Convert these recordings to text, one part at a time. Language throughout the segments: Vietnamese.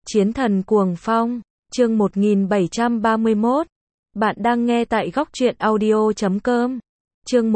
Chiến thần cuồng phong, chương 1731. Bạn đang nghe tại góc truyện audio.com. Chương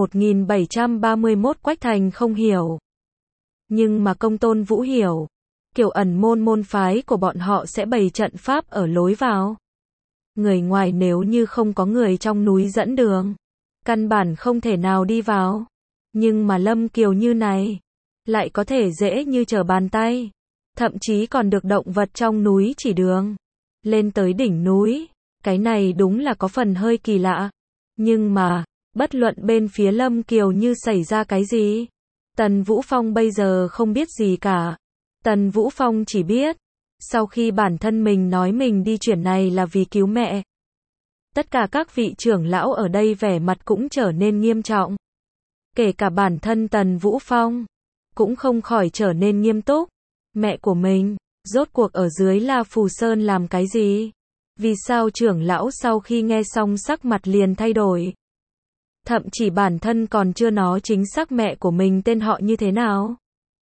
1731 Quách Thành không hiểu. Nhưng mà Công Tôn Vũ hiểu. Kiểu ẩn môn phái của bọn họ sẽ bày trận pháp ở lối vào. Người ngoài nếu như không có người trong núi dẫn đường, căn bản không thể nào đi vào. Nhưng mà Lâm Kiều như này, lại có thể dễ như trở bàn tay. Thậm chí còn được động vật trong núi chỉ đường. Lên tới đỉnh núi, cái này đúng là có phần hơi kỳ lạ. Nhưng mà, bất luận bên phía Lâm Kiều như xảy ra cái gì, Tần Vũ Phong bây giờ không biết gì cả. Tần Vũ Phong chỉ biết, sau khi bản thân mình nói mình đi chuyển này là vì cứu mẹ. Tất cả các vị trưởng lão ở đây vẻ mặt cũng trở nên nghiêm trọng. Kể cả bản thân Tần Vũ Phong, cũng không khỏi trở nên nghiêm túc. Mẹ của mình, rốt cuộc ở dưới La Phù Sơn làm cái gì? Vì sao trưởng lão sau khi nghe xong sắc mặt liền thay đổi? Thậm chí bản thân còn chưa nói chính xác mẹ của mình tên họ như thế nào.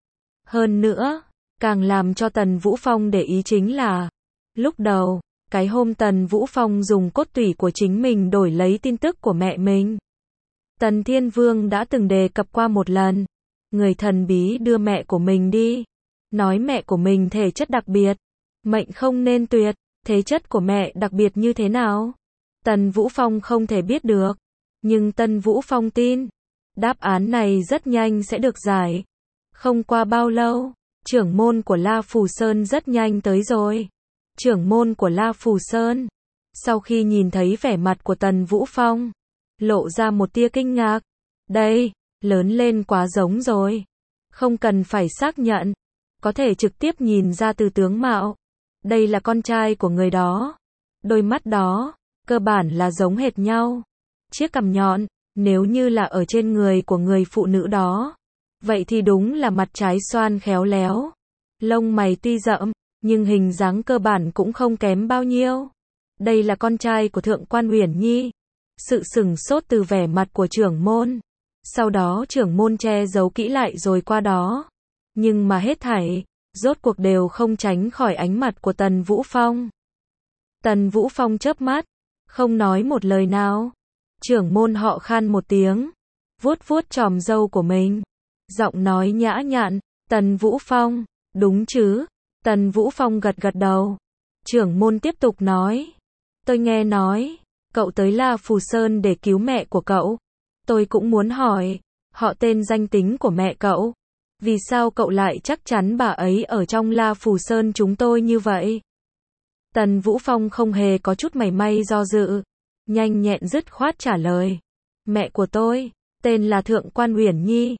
Hơn nữa, càng làm cho Tần Vũ Phong để ý chính là, lúc đầu, cái hôm Tần Vũ Phong dùng cốt tủy của chính mình đổi lấy tin tức của mẹ mình. Tần Thiên Vương đã từng đề cập qua một lần, người thần bí đưa mẹ của mình đi. Nói mẹ của mình thể chất đặc biệt, mệnh không nên tuyệt, thế chất của mẹ đặc biệt như thế nào? Tần Vũ Phong không thể biết được, nhưng Tần Vũ Phong tin, đáp án này rất nhanh sẽ được giải. Không qua bao lâu, trưởng môn của La Phù Sơn rất nhanh tới rồi. Trưởng môn của La Phù Sơn, sau khi nhìn thấy vẻ mặt của Tần Vũ Phong, lộ ra một tia kinh ngạc. Đây, lớn lên quá giống rồi. Không cần phải xác nhận. Có thể trực tiếp nhìn ra từ tướng mạo. Đây là con trai của người đó. Đôi mắt đó, cơ bản là giống hệt nhau. Chiếc cằm nhọn, nếu như là ở trên người của người phụ nữ đó. Vậy thì đúng là mặt trái xoan khéo léo. Lông mày tuy rậm, nhưng hình dáng cơ bản cũng không kém bao nhiêu. Đây là con trai của Thượng quan Uyển Nhi. Sự sửng sốt từ vẻ mặt của trưởng môn. Sau đó trưởng môn che giấu kỹ lại rồi qua đó. Nhưng mà hết thảy, rốt cuộc đều không tránh khỏi ánh mặt của Tần Vũ Phong. Tần Vũ Phong chớp mắt, không nói một lời nào. Trưởng môn họ khan một tiếng, vuốt vuốt chòm râu của mình. Giọng nói nhã nhặn, Tần Vũ Phong, đúng chứ? Tần Vũ Phong gật gật đầu. Trưởng môn tiếp tục nói, tôi nghe nói, cậu tới La Phù Sơn để cứu mẹ của cậu. Tôi cũng muốn hỏi, họ tên danh tính của mẹ cậu. Vì sao cậu lại chắc chắn bà ấy ở trong La Phù Sơn chúng tôi như vậy? Tần Vũ Phong không hề có chút mảy may do dự. Nhanh nhẹn dứt khoát trả lời. Mẹ của tôi, tên là Thượng quan Uyển Nhi.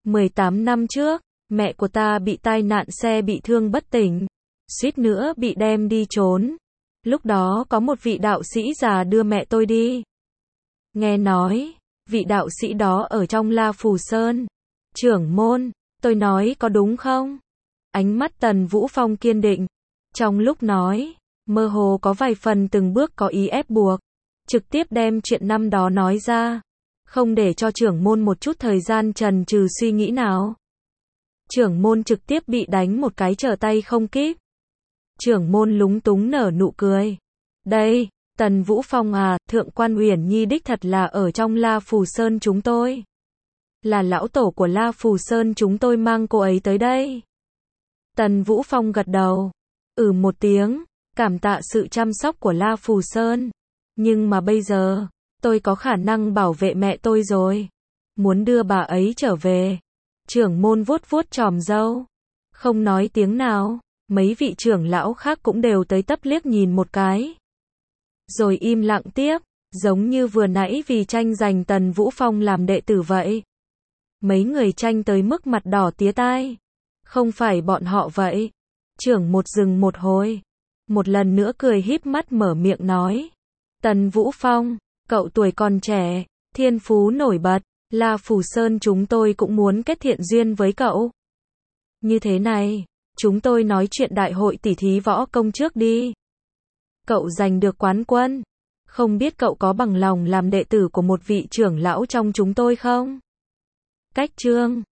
18 năm trước, mẹ của ta bị tai nạn xe bị thương bất tỉnh. Suýt nữa bị đem đi trốn. Lúc đó có một vị đạo sĩ già đưa mẹ tôi đi. Nghe nói, vị đạo sĩ đó ở trong La Phù Sơn. Trưởng môn, tôi nói có đúng không? Ánh mắt Tần Vũ Phong kiên định. Trong lúc nói, mơ hồ có vài phần từng bước có ý ép buộc. Trực tiếp đem chuyện năm đó nói ra. Không để cho trưởng môn một chút thời gian chần chừ suy nghĩ nào. Trưởng môn trực tiếp bị đánh một cái trở tay không kịp. Trưởng môn lúng túng nở nụ cười. Đây, Tần Vũ Phong à, Thượng quan Uyển Nhi đích thật là ở trong La Phù Sơn chúng tôi. Là lão tổ của La Phù Sơn chúng tôi mang cô ấy tới đây. Tần Vũ Phong gật đầu. Một tiếng, cảm tạ sự chăm sóc của La Phù Sơn. Nhưng mà bây giờ, tôi có khả năng bảo vệ mẹ tôi rồi. Muốn đưa bà ấy trở về. Trưởng môn vuốt vuốt chòm râu. Không nói tiếng nào, mấy vị trưởng lão khác cũng đều tới tấp liếc nhìn một cái. Rồi im lặng tiếp, giống như vừa nãy vì tranh giành Tần Vũ Phong làm đệ tử vậy. Mấy người tranh tới mức mặt đỏ tía tai. Không phải bọn họ vậy. Trưởng một dừng một hồi. Một lần nữa cười híp mắt mở miệng nói. Tần Vũ Phong, cậu tuổi còn trẻ, thiên phú nổi bật. La Phù Sơn chúng tôi cũng muốn kết thiện duyên với cậu. Như thế này, chúng tôi nói chuyện đại hội tỷ thí võ công trước đi. Cậu giành được quán quân. Không biết cậu có bằng lòng làm đệ tử của một vị trưởng lão trong chúng tôi không? Cách chương